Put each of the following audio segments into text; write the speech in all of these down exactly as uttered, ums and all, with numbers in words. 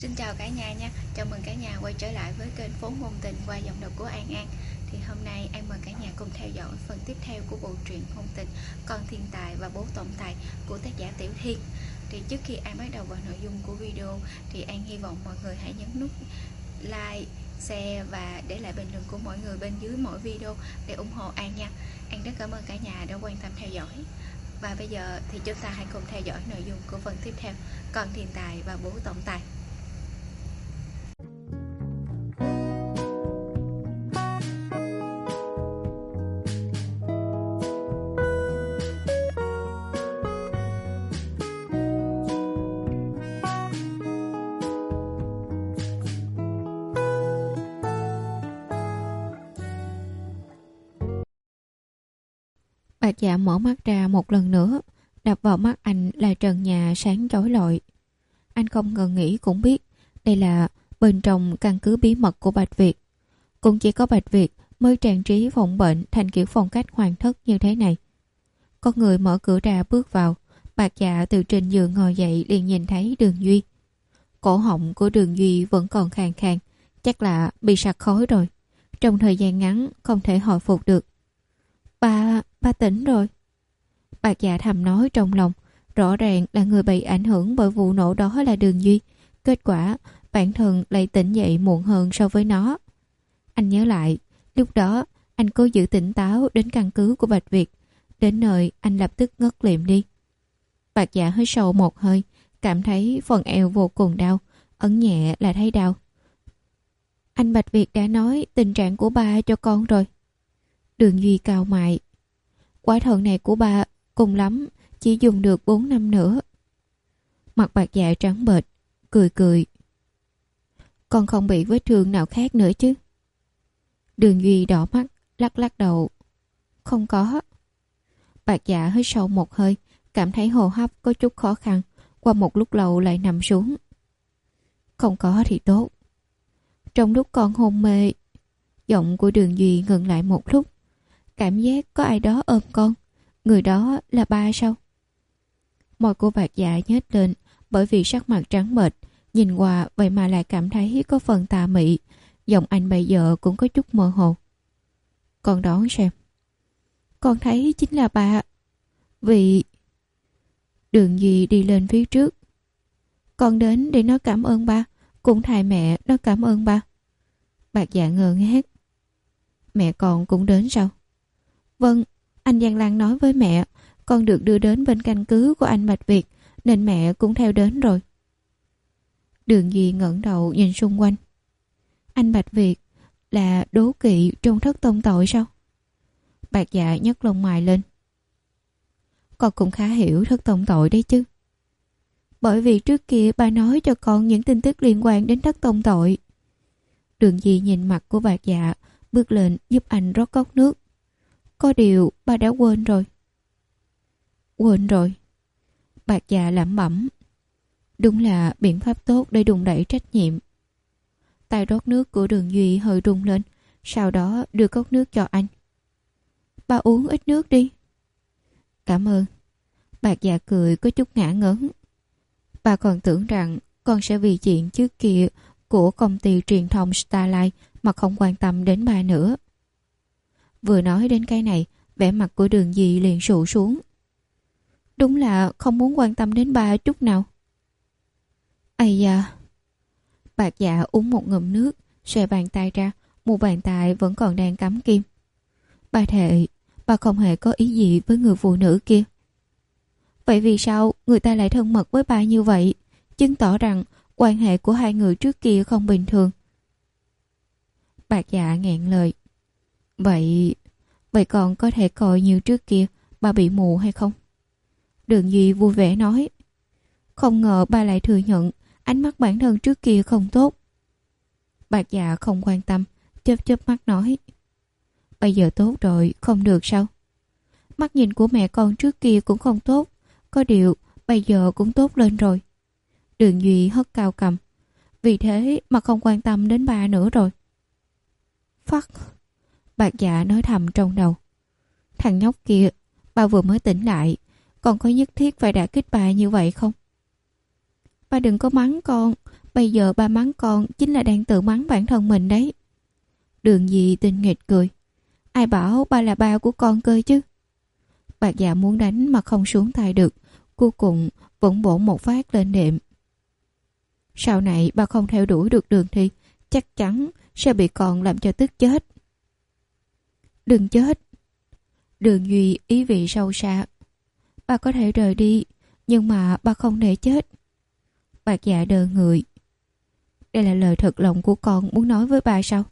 Xin chào cả nhà nha, chào mừng cả nhà quay trở lại với kênh Phố Ngôn Tình qua giọng đọc của An An. Thì hôm nay An mời cả nhà cùng theo dõi phần tiếp theo của bộ truyện ngôn tình Con Thiên Tài và Bố Tổng Tài của tác giả Tiểu Thiên. Thì trước khi An bắt đầu vào nội dung của video thì An hy vọng mọi người hãy nhấn nút like, share và để lại bình luận của mọi người bên dưới mỗi video để ủng hộ An nha. An rất cảm ơn cả nhà đã quan tâm theo dõi. Và bây giờ thì chúng ta hãy cùng theo dõi nội dung của phần tiếp theo, Con Thiên Tài và Bố Tổng Tài. Bà Dạ mở mắt ra một lần nữa, đập vào mắt anh là trần nhà sáng chói lọi. Anh không ngờ nghĩ cũng biết đây là bên trong căn cứ bí mật của Bạch Việt. Cũng chỉ có Bạch Việt mới trang trí phòng bệnh thành kiểu phong cách hoàng thất như thế này. Có người mở cửa ra bước vào, bà Dạ từ trên giường ngồi dậy liền nhìn thấy Đường Duy. Cổ họng của Đường Duy vẫn còn khàn khàn, chắc là bị sặc khói rồi. Trong thời gian ngắn không thể hồi phục được. Ba, ba tỉnh rồi. Bà Dạ thầm nói trong lòng, rõ ràng là người bị ảnh hưởng bởi vụ nổ đó là Đường Duy. Kết quả, bản thân lại tỉnh dậy muộn hơn so với nó. Anh nhớ lại, lúc đó anh cố giữ tỉnh táo đến căn cứ của Bạch Việt. Đến nơi anh lập tức ngất liệm đi. Bà Dạ hít sâu một hơi, cảm thấy phần eo vô cùng đau, ấn nhẹ là thấy đau. Anh Bạch Việt đã nói tình trạng của ba cho con rồi. Đường Duy cau mày. Quả thận này của bà cùng lắm chỉ dùng được bốn năm nữa. Mặt bà Dạ trắng bệch, cười cười. Con không bị vết thương nào khác nữa chứ? Đường Duy đỏ mắt, lắc lắc đầu. Không có. Bà Dạ hít sâu một hơi, cảm thấy hô hấp có chút khó khăn, qua một lúc lâu lại nằm xuống. Không có thì tốt. Trong lúc con hôn mê, giọng của Đường Duy ngừng lại một lúc. Cảm giác có ai đó ôm con. Người đó là ba sao? Môi của bà Dạ nhếch lên, bởi vì sắc mặt trắng bệch, nhìn qua vậy mà lại cảm thấy có phần tà mị. Giọng anh bây giờ cũng có chút mơ hồ. Con đoán xem. Con thấy chính là ba. Vì... Đường Duy đi lên phía trước. Con đến để nói cảm ơn ba, cũng thay mẹ nói cảm ơn ba. Bà Dạ ngơ ngác. Mẹ con cũng đến sao? Vâng, anh Giang Lan nói với mẹ, con được đưa đến bên căn cứ của anh Bạch Việt, nên mẹ cũng theo đến rồi. Đường Duy ngẩng đầu nhìn xung quanh. Anh Bạch Việt là đố kỵ trong thất tông tội sao? Bà Dạ nhấc lông mày lên. Con cũng khá hiểu thất tông tội đấy chứ. Bởi vì trước kia bà nói cho con những tin tức liên quan đến thất tông tội. Đường Duy nhìn mặt của bà Dạ, bước lên giúp anh rót cốc nước. Có điều bà đã quên rồi. Quên rồi. Bà Dạ lẩm bẩm. Đúng là biện pháp tốt để đùn đẩy trách nhiệm. Tay rót nước của Đường Duy hơi rung lên, sau đó đưa cốc nước cho anh. Bà uống ít nước đi. Cảm ơn. Bà Dạ cười có chút ngã ngớn. Bà còn tưởng rằng con sẽ vì chuyện trước kia của công ty truyền thông Starlight mà không quan tâm đến bà nữa. Vừa nói đến cái này, vẻ mặt của Đường Duy liền sụ xuống. Đúng là không muốn quan tâm đến ba chút nào. Ây da. Bà Dạ uống một ngụm nước, xòe bàn tay ra, một bàn tay vẫn còn đang cắm kim. Bà thề, bà không hề có ý gì với người phụ nữ kia. Vậy vì sao người ta lại thân mật với bà như vậy, chứng tỏ rằng quan hệ của hai người trước kia không bình thường. Bà Dạ nghẹn lời. Vậy, vậy còn có thể coi như trước kia bà bị mù hay không? Đường Duy vui vẻ nói. Không ngờ bà lại thừa nhận ánh mắt bản thân trước kia không tốt. Bà Dạ không quan tâm, chớp chớp mắt nói. Bây giờ tốt rồi, không được sao? Mắt nhìn của mẹ con trước kia cũng không tốt, có điều bây giờ cũng tốt lên rồi. Đường Duy hất cao cầm. Vì thế mà không quan tâm đến bà nữa rồi. Phắc. Bà Dạ nói thầm trong đầu. Thằng nhóc kia, bà vừa mới tỉnh lại, còn có nhất thiết phải đả kích bà như vậy không? Ba đừng có mắng con, Bây giờ ba mắng con chính là đang tự mắng bản thân mình đấy. Đường Di tinh nghịch cười. Ai bảo ba là ba của con cơ chứ? Bạc Dạ muốn đánh mà không xuống tay được, cuối cùng vẫn bổ một phát lên đệm. Sau này ba không theo đuổi được Đường Thi, chắc chắn sẽ bị con làm cho tức chết. Đừng chết. Đường Duy ý vị sâu xa. Ba có thể rời đi, nhưng mà ba không để chết. Bạc Dạ đờ người. Đây là lời thật lòng của con muốn nói với ba sao?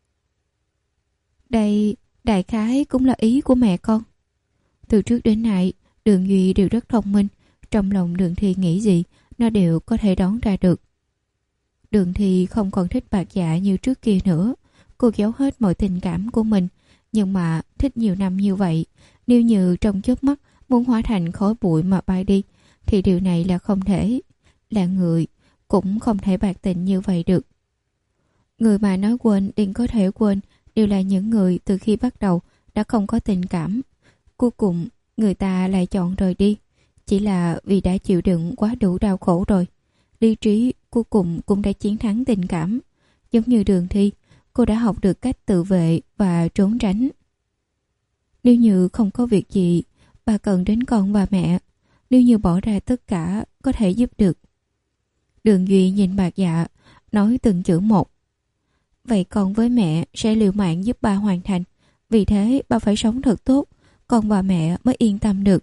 Đây đại khái cũng là ý của mẹ con. Từ trước đến nay, Đường Duy đều rất thông minh. Trong lòng Đường Thi nghĩ gì, nó đều có thể đoán ra được. Đường Thi không còn thích Bạc Dạ như trước kia nữa. Cô giấu hết mọi tình cảm của mình. Nhưng mà thích nhiều năm như vậy, nếu như trong chớp mắt muốn hóa thành khói bụi mà bay đi, thì điều này là không thể. Là người cũng không thể bạc tình như vậy được. Người mà nói quên liền có thể quên đều là những người từ khi bắt đầu đã không có tình cảm. Cuối cùng người ta lại chọn rời đi, chỉ là vì đã chịu đựng quá đủ đau khổ rồi. Lý trí cuối cùng cũng đã chiến thắng tình cảm. Giống như Đường Thi, cô đã học được cách tự vệ và trốn tránh. Nếu như không có việc gì, bà cần đến con và mẹ. Nếu như bỏ ra tất cả có thể giúp được. Đường Duy nhìn Bạc Dạ, nói từng chữ một. Vậy con với mẹ sẽ liều mạng giúp ba hoàn thành. Vì thế ba phải sống thật tốt, con và mẹ mới yên tâm được.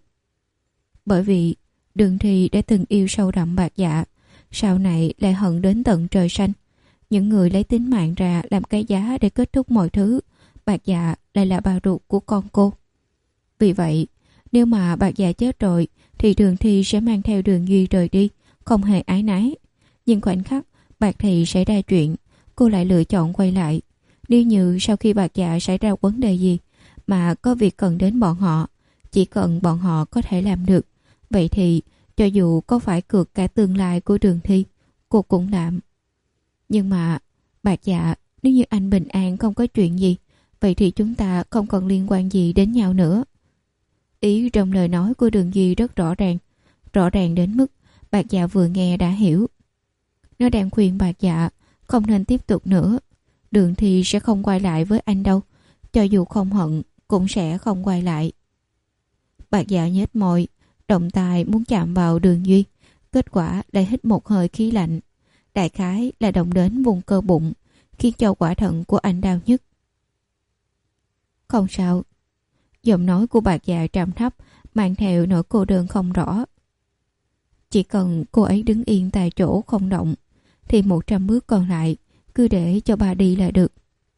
Bởi vì Đường Thi đã từng yêu sâu đậm Bạc Dạ, sau này lại hận đến tận trời xanh. Những người lấy tính mạng ra làm cái giá để kết thúc mọi thứ, Bạc Dạ lại là bà ruột của con cô. Vì vậy, nếu mà Bạc Dạ chết rồi, thì Đường Thi sẽ mang theo Đường Duy rời đi, không hề ái nái. Nhưng khoảnh khắc Bạc Thị xảy ra chuyện, cô lại lựa chọn quay lại. Nếu như sau khi Bạc Dạ xảy ra vấn đề gì mà có việc cần đến bọn họ, chỉ cần bọn họ có thể làm được, vậy thì cho dù có phải cược cả tương lai của Đường Thi, cô cũng làm. Nhưng mà Bạc Dạ, nếu như anh bình an không có chuyện gì, vậy thì chúng ta không còn liên quan gì đến nhau nữa. Ý trong lời nói của Đường Duy rất rõ ràng, rõ ràng đến mức Bạc Dạ vừa nghe đã hiểu. Nó đang khuyên Bạc Dạ không nên tiếp tục nữa. Đường Thi sẽ không quay lại với anh đâu, cho dù không hận cũng sẽ không quay lại. Bạc Dạ nhếch môi, động tay muốn chạm vào Đường Duy, kết quả lại hít một hơi khí lạnh. Đại khái là động đến vùng cơ bụng, khiến cho quả thận của anh đau nhức. Không sao. Giọng nói của Bạc Dạ trầm thấp, mang theo nỗi cô đơn không rõ. Chỉ cần cô ấy đứng yên tại chỗ không động, thì một trăm bước còn lại cứ để cho bà đi là được.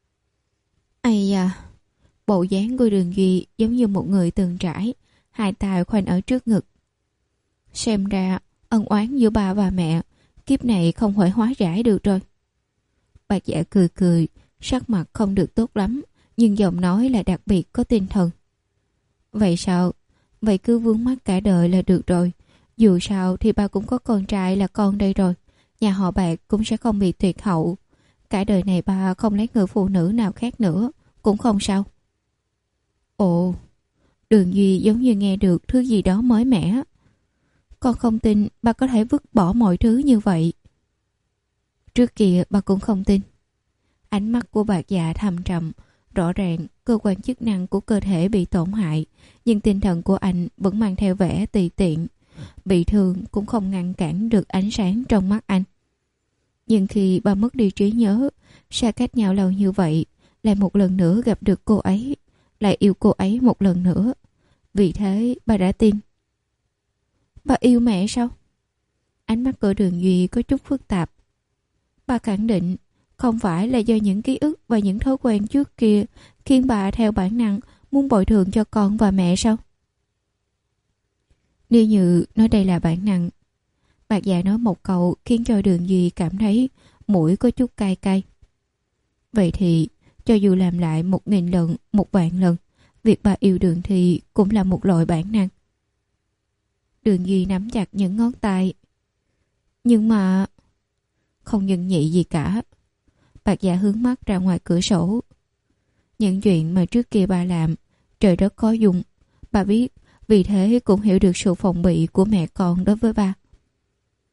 Ây da, bộ dáng của Đường Duy giống như một người từng trải, hai tay khoanh ở trước ngực. Xem ra ân oán giữa bà và mẹ kiếp này không thể hóa giải được rồi. Bạc Dạ cười cười, sắc mặt không được tốt lắm, nhưng giọng nói là đặc biệt có tinh thần. Vậy sao? Vậy cứ vướng mắc cả đời là được rồi. Dù sao thì ba cũng có con trai là con đây rồi. Nhà họ Bạc cũng sẽ không bị tuyệt hậu. Cả đời này ba không lấy người phụ nữ nào khác nữa, cũng không sao. Ồ, Đường Duy giống như nghe được thứ gì đó mới mẻ. Con không tin ba có thể vứt bỏ mọi thứ như vậy. Trước kia ba cũng không tin. Ánh mắt của Bạc Dạ thầm trầm, rõ ràng cơ quan chức năng của cơ thể bị tổn hại, nhưng tinh thần của anh vẫn mang theo vẻ tùy tiện. Bị thương cũng không ngăn cản được ánh sáng trong mắt anh. Nhưng khi ba mất đi trí nhớ, xa cách nhau lâu như vậy, lại một lần nữa gặp được cô ấy, lại yêu cô ấy một lần nữa. Vì thế ba đã tin. Ba yêu mẹ sao? Ánh mắt của Đường Duy có chút phức tạp. Ba khẳng định không phải là do những ký ức và những thói quen trước kia khiến bà theo bản năng muốn bồi thường cho con và mẹ sao? Nếu như nói đây là bản năng, Bạc Dạ nói một câu khiến cho Đường Duy cảm thấy mũi có chút cay cay. Vậy thì cho dù làm lại một nghìn lần, một vạn lần, việc bà yêu Đường thì cũng là một loại bản năng. Đường Duy nắm chặt những ngón tay. Nhưng mà không nhân nhị gì cả. Bạc Dạ hướng mắt ra ngoài cửa sổ. Những chuyện mà trước kia bà làm, trời đất khó dùng. Bà biết, vì thế cũng hiểu được sự phòng bị của mẹ con đối với bà.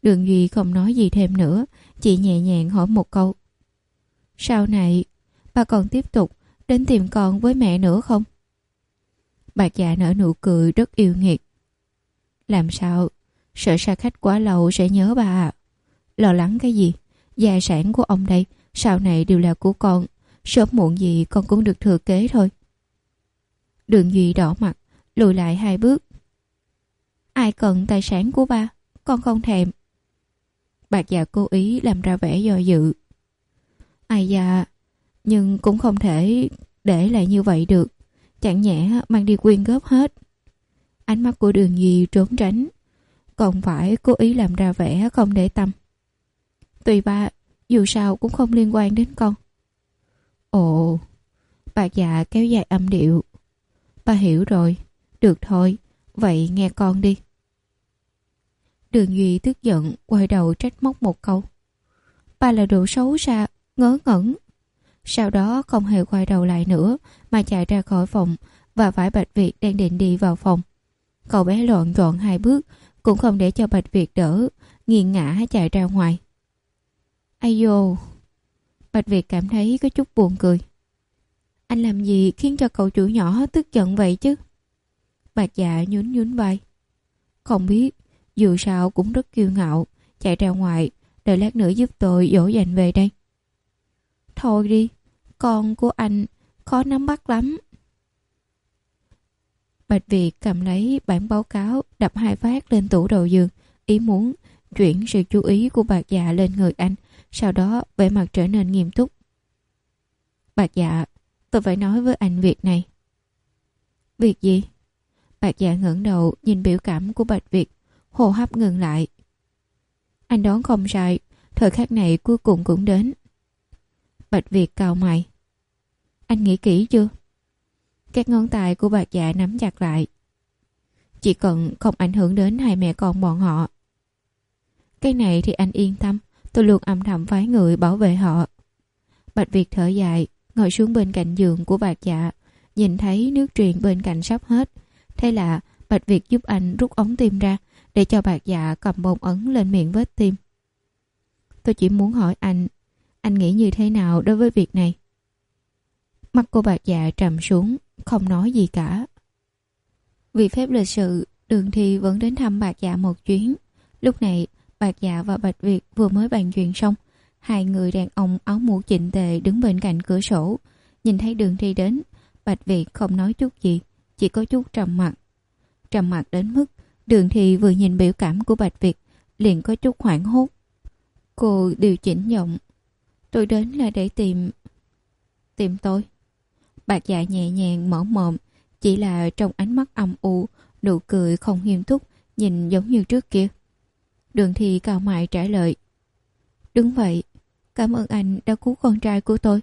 Đường Duy không nói gì thêm nữa, chỉ nhẹ nhàng hỏi một câu. Sau này, ba còn tiếp tục đến tìm con với mẹ nữa không? Bạc Dạ nở nụ cười rất yêu nghiệt. Làm sao? Sợ xa khách quá lâu sẽ nhớ ba à? Lo lắng cái gì? Gia sản của ông đây sau này đều là của con. Sớm muộn gì con cũng được thừa kế thôi. Đường Duy đỏ mặt, lùi lại hai bước. Ai cần tài sản của ba? Con không thèm. Bạc Dạ cố ý làm ra vẻ do dự. Ai da, nhưng cũng không thể để lại như vậy được. Chẳng nhẽ mang đi quyên góp hết. Ánh mắt của Đường Duy trốn tránh, còn phải cố ý làm ra vẻ không để tâm. Tùy ba, dù sao cũng không liên quan đến con. Ồ, Bạc Dạ kéo dài âm điệu. Ba hiểu rồi, được thôi, vậy nghe con đi. Đường Duy tức giận quay đầu trách móc một câu. Ba là đồ xấu xa, ngớ ngẩn. Sau đó không hề quay đầu lại nữa mà chạy ra khỏi phòng và phải Bạch Việt đang định đi vào phòng. Cậu bé loạn trọn hai bước cũng không để cho Bạch Việt đỡ, nghiêng ngã chạy ra ngoài. Ai dô! Bạch Việt cảm thấy có chút buồn cười. Anh làm gì khiến cho cậu chủ nhỏ tức giận vậy chứ? Bạc Dạ nhún nhún vai. Không biết, dù sao cũng rất kiêu ngạo, chạy ra ngoài, đợi lát nữa giúp tôi dỗ dành về đây. Thôi đi, con của anh khó nắm bắt lắm. Bạch Việt cầm lấy bản báo cáo, đập hai phát lên tủ đầu giường, ý muốn chuyển sự chú ý của Bạc Dạ lên người anh, sau đó vẻ mặt trở nên nghiêm túc. Bạc Dạ, tôi phải nói với anh việc này. Việc gì? Bạc Dạ ngẩng đầu nhìn biểu cảm của Bạch Việt, hô hấp ngừng lại. Anh đoán không sai, thời khắc này cuối cùng cũng đến. Bạch Việt cau mày. Anh nghĩ kỹ chưa? Các ngón tay của Bạc Dạ nắm chặt lại. Chỉ cần không ảnh hưởng đến hai mẹ con bọn họ. Cái này thì anh yên tâm, tôi luôn âm thầm phái người bảo vệ họ. Bạch Việt thở dài, ngồi xuống bên cạnh giường của Bạc Dạ, nhìn thấy nước truyền bên cạnh sắp hết. Thế là Bạch Việt giúp anh rút ống tim ra để cho Bạc Dạ cầm bông ấn lên miệng vết tim. Tôi chỉ muốn hỏi anh, anh nghĩ như thế nào đối với việc này? Mắt của Bạc Dạ trầm xuống, không nói gì cả. Vì phép lịch sự, Đường Thi vẫn đến thăm Bạc Dạ một chuyến. Lúc này, Bạc Dạ và Bạch Việt vừa mới bàn chuyện xong. Hai người đàn ông áo mũ chỉnh tề đứng bên cạnh cửa sổ. Nhìn thấy Đường Thi đến, Bạch Việt không nói chút gì, chỉ có chút trầm mặc. Trầm mặc đến mức Đường Thi vừa nhìn biểu cảm của Bạch Việt liền có chút hoảng hốt. Cô điều chỉnh giọng. Tôi đến là để tìm... Tìm tôi. Bạc Dạ nhẹ nhàng mở mồm, chỉ là trong ánh mắt âm u, nụ cười không nghiêm túc, nhìn giống như trước kia. Đường Thi cau mày trả lời. Đúng vậy, cảm ơn anh đã cứu con trai của tôi.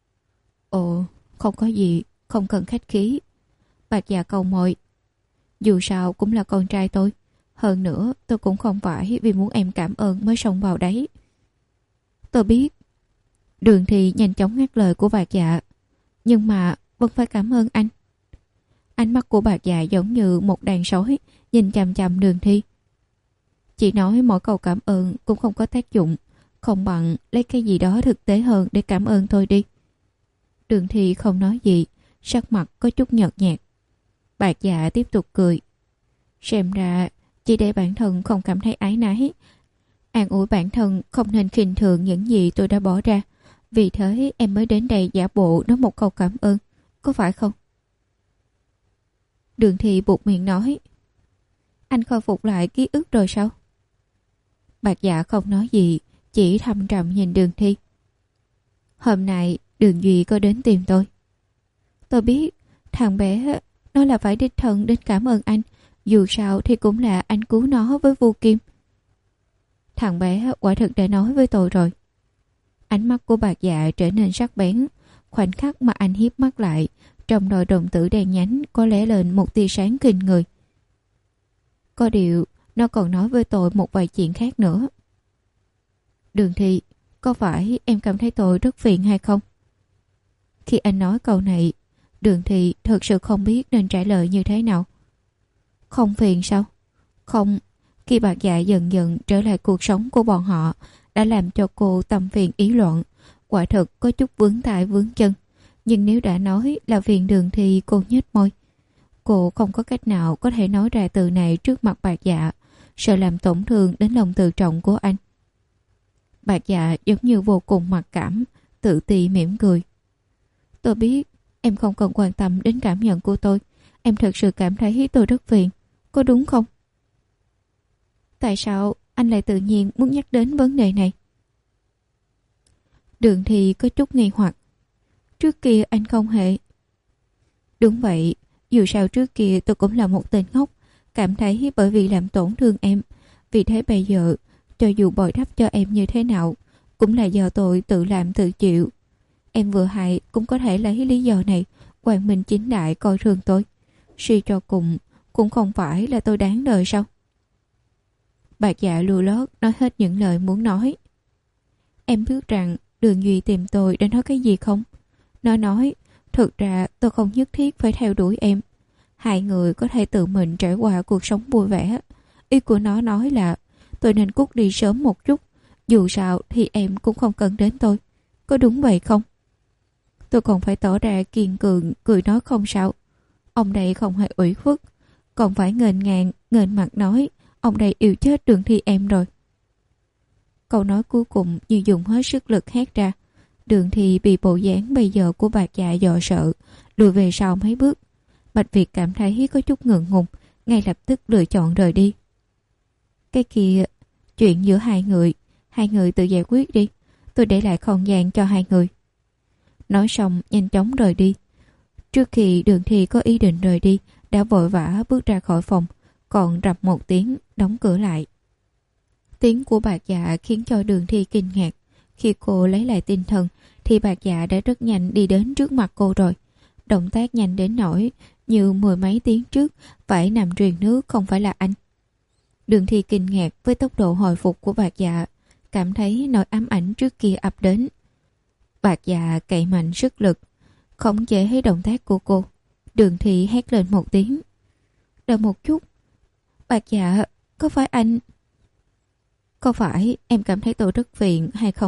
Ồ, không có gì, không cần khách khí. Bạc Dạ cầu môi. Dù sao cũng là con trai tôi. Hơn nữa, tôi cũng không phải vì muốn em cảm ơn mới xông vào đấy. Tôi biết. Đường Thi nhanh chóng ngắt lời của Bạc Dạ. Nhưng mà vẫn phải cảm ơn anh. Ánh mắt của Bạc Dạ giống như một đàn sói nhìn chằm chằm Đường Thi. Chỉ nói mỗi câu cảm ơn cũng không có tác dụng, không bằng lấy cái gì đó thực tế hơn để cảm ơn tôi đi. Đường Thi không nói gì, sắc mặt có chút nhợt nhạt. Bạc Dạ tiếp tục cười. Xem ra chỉ để bản thân không cảm thấy áy náy, an ủi bản thân không nên khinh thường những gì tôi đã bỏ ra. Vì thế em mới đến đây giả bộ nói một câu cảm ơn, có phải không? Đường Thi buộc miệng nói. Anh khôi phục lại ký ức rồi sao? Bạc Dạ không nói gì, chỉ thâm trầm nhìn Đường Thi. Hôm nay Đường Duy có đến tìm tôi. Tôi biết thằng bé nó là phải đích thân đến cảm ơn anh, dù sao thì cũng là anh cứu nó với Vu Kim. Thằng bé quả thực đã nói với tôi rồi. Ánh mắt của Bạc Dạ trở nên sắc bén. Khoảnh khắc mà anh hiếp mắt lại, trong đôi đồng tử đen nhánh có lóe lên một tia sáng kinh người. Có điều nó còn nói với tôi một vài chuyện khác nữa. Đường Thi, có phải em cảm thấy tôi rất phiền hay không? Khi anh nói câu này, Đường Thi thật sự không biết nên trả lời như thế nào. Không phiền sao? Không, Khi bạc dạ dần dần trở lại cuộc sống của bọn họ đã làm cho cô tâm phiền ý loạn, quả thực có chút vướng tay vướng chân. Nhưng nếu đã nói là phiền Đường thì cô nhếch môi. Cô không có cách nào có thể nói ra từ này trước mặt bạc dạ, sợ làm tổn thương đến lòng tự trọng của anh. Bạc dạ giống như vô cùng mặc cảm, tự ti mỉm cười. Tôi biết em không cần quan tâm đến cảm nhận của tôi. Em thật sự cảm thấy tôi rất phiền, có đúng không? Tại sao anh lại tự nhiên muốn nhắc đến vấn đề này? Đường thì có chút nghi hoặc. Trước kia anh không hề. Đúng vậy, dù sao trước kia tôi cũng là một tên ngốc, cảm thấy bởi vì làm tổn thương em. Vì thế bây giờ, cho dù bồi đắp cho em như thế nào, cũng là do tôi tự làm tự chịu. Em vừa hại cũng có thể lấy lý do này quang minh chính đại coi thường tôi. Suy cho cùng, cũng không phải là tôi đáng đời sao? Bạc dạ lùa lót nói hết những lời muốn nói. Em biết rằng Đường Duy tìm tôi để nói cái gì không? Nó nói, thực ra tôi không nhất thiết phải theo đuổi em. Hai người có thể tự mình trải qua cuộc sống vui vẻ. Ý của nó nói là tôi nên cút đi sớm một chút. Dù sao thì em cũng không cần đến tôi. Có đúng vậy không? Tôi còn phải tỏ ra kiên cường, cười nói không sao. Ông đây không hề ủy khuất, còn phải nghênh ngang, nghênh mặt nói ông đây yêu chết Đường Thi em rồi. Câu nói cuối cùng như dùng hết sức lực hét ra. Đường Thi bị bộ dáng bây giờ của bạc dạ dọa sợ, lùi về sau mấy bước. Bạch Việt cảm thấy có chút ngượng ngùng, ngay lập tức lựa chọn rời đi. Cái kia, chuyện giữa hai người, hai người tự giải quyết đi, tôi để lại không gian cho hai người. Nói xong nhanh chóng rời đi. Trước khi Đường Thi có ý định rời đi, đã vội vã bước ra khỏi phòng, còn rập một tiếng đóng cửa lại. Tiếng của bạc dạ khiến cho Đường Thi kinh ngạc. Khi cô lấy lại tinh thần thì bạc dạ đã rất nhanh đi đến trước mặt cô rồi. Động tác nhanh đến nỗi như mười mấy tiếng trước phải nằm truyền nước không phải là anh. Đường Thi kinh ngạc với tốc độ hồi phục của bạc dạ, cảm thấy nỗi ám ảnh trước kia ập đến. Bạc dạ cậy mạnh sức lực khống chế động tác của cô. Đường Thi hét lên một tiếng. Đợi một chút. Bạc dạ, có phải anh... Có phải em cảm thấy tôi rất phiền hay không?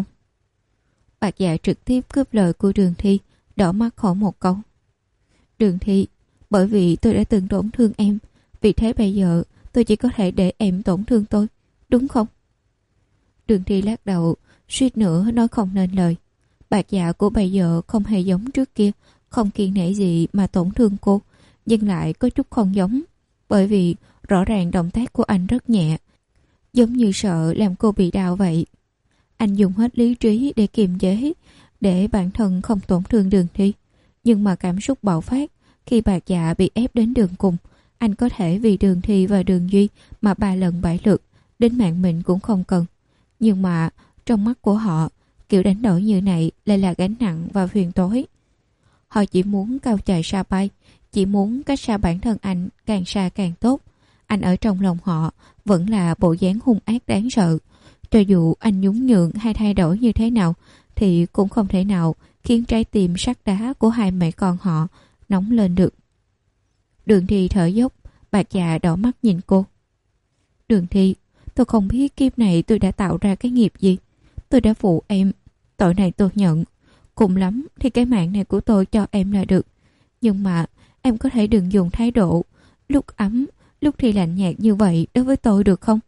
Bạc dạ trực tiếp cướp lời của Đường Thi, đỏ mắt hỏi một câu. Đường Thi, bởi vì tôi đã từng tổn thương em, vì thế bây giờ tôi chỉ có thể để em tổn thương tôi, đúng không? Đường Thi lắc đầu, suýt nữa nói không nên lời. Bạc dạ của bây giờ không hề giống trước kia, không kiêng nể gì mà tổn thương cô, nhưng lại có chút không giống, bởi vì rõ ràng động tác của anh rất nhẹ, giống như sợ làm cô bị đau vậy. Anh dùng hết lý trí để kiềm chế, để bản thân không tổn thương Đường Thi. Nhưng mà cảm xúc bạo phát khi bạc dạ bị ép đến đường cùng. Anh có thể vì Đường Thi và Đường Duy mà ba lần bảy lượt, đến mạng mình cũng không cần. Nhưng mà trong mắt của họ, kiểu đánh đổi như này lại là gánh nặng và phiền toái. Họ chỉ muốn cao chạy xa bay, chỉ muốn cách xa bản thân anh càng xa càng tốt. Anh ở trong lòng họ vẫn là bộ dáng hung ác đáng sợ. Cho dù anh nhún nhường hay thay đổi như thế nào thì cũng không thể nào khiến trái tim sắt đá của hai mẹ con họ nóng lên được. Đường Thi thở dốc, bạc dạ đỏ mắt nhìn cô. Đường Thi, tôi không biết kiếp này tôi đã tạo ra cái nghiệp gì. Tôi đã phụ em, tội này tôi nhận. Cùng lắm thì cái mạng này của tôi cho em là được. Nhưng mà em có thể đừng dùng thái độ lúc ấm, lúc thì lạnh nhạt như vậy đối với tôi được không?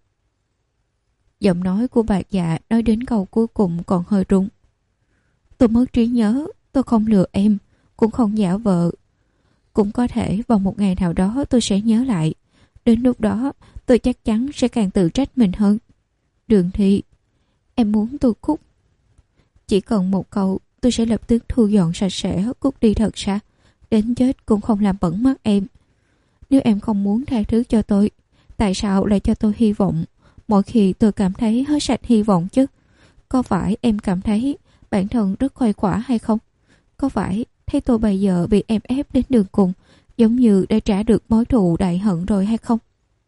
Giọng nói của bạc dạ nói đến câu cuối cùng còn hơi run. Tôi mất trí nhớ, tôi không lừa em, cũng không giả vờ. Cũng có thể vào một ngày nào đó tôi sẽ nhớ lại. Đến lúc đó tôi chắc chắn sẽ càng tự trách mình hơn. Đường Thi, em muốn tôi cút. Chỉ cần một câu tôi sẽ lập tức thu dọn sạch sẽ cút đi thật xa. Đến chết cũng không làm bẩn mắt em. Nếu em không muốn tha thứ cho tôi, tại sao lại cho tôi hy vọng mỗi khi tôi cảm thấy hết sạch hy vọng chứ? Có phải em cảm thấy bản thân rất khoái khỏa hay không? Có phải thấy tôi bây giờ bị em ép đến đường cùng, giống như đã trả được mối thù đại hận rồi hay không?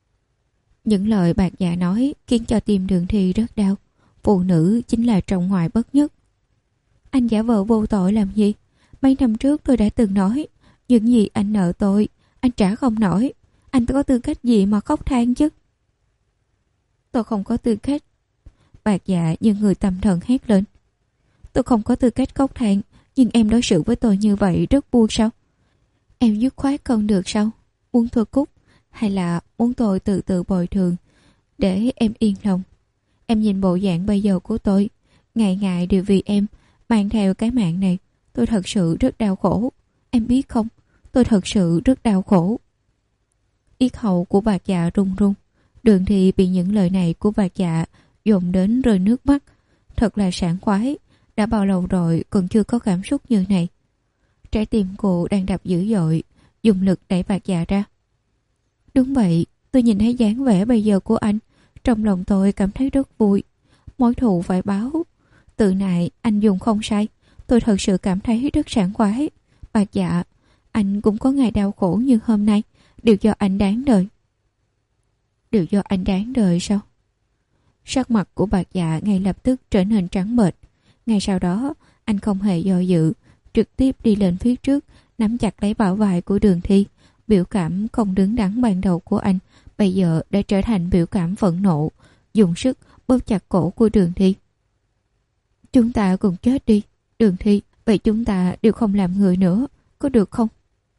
Những lời bạc dạ nói khiến cho tim Đường Thi rất đau. Phụ nữ chính là trong ngoài bất nhất. Anh giả vờ vô tội làm gì? Mấy năm trước tôi đã từng nói, những gì anh nợ tôi anh trả không nổi. Anh có tư cách gì mà khóc than chứ? Tôi không có tư cách. Bạc Dạ như người tâm thần hét lên. Tôi không có tư cách khóc than, nhưng em đối xử với tôi như vậy rất buồn sao? Em dứt khoát không được sao? Muốn tôi cút, hay là muốn tôi tự tự bồi thường để em yên lòng? Em nhìn bộ dạng bây giờ của tôi, ngày ngày đều vì em mang theo cái mạng này. Tôi thật sự rất đau khổ. Em biết không, tôi thật sự rất đau khổ. Yết hầu của Bạc Dạ run run. Đường Thi bị những lời này của Bạc Dạ dồn đến rơi nước mắt. Thật là sảng khoái. Đã bao lâu rồi còn chưa có cảm xúc như này. Trái tim cô đang đập dữ dội, dùng lực đẩy Bạc Dạ ra. Đúng vậy, tôi nhìn thấy dáng vẻ bây giờ của anh, trong lòng tôi cảm thấy rất vui. Mối thù phải báo. Từ này anh dùng không sai. Tôi thật sự cảm thấy rất sảng khoái. Bạc Dạ, anh cũng có ngày đau khổ như hôm nay. Đều do anh đáng đời. Đều do anh đáng đời sao? Sắc mặt của Bạc Dạ ngay lập tức trở nên trắng bệch. Ngay sau đó, anh không hề do dự, trực tiếp đi lên phía trước, nắm chặt lấy bả vai của Đường Thi. Biểu cảm không đứng đắn ban đầu của anh bây giờ đã trở thành biểu cảm phẫn nộ, dùng sức bóp chặt cổ của Đường Thi. Chúng ta cùng chết đi, Đường Thi, vậy chúng ta đều không làm người nữa, có được không?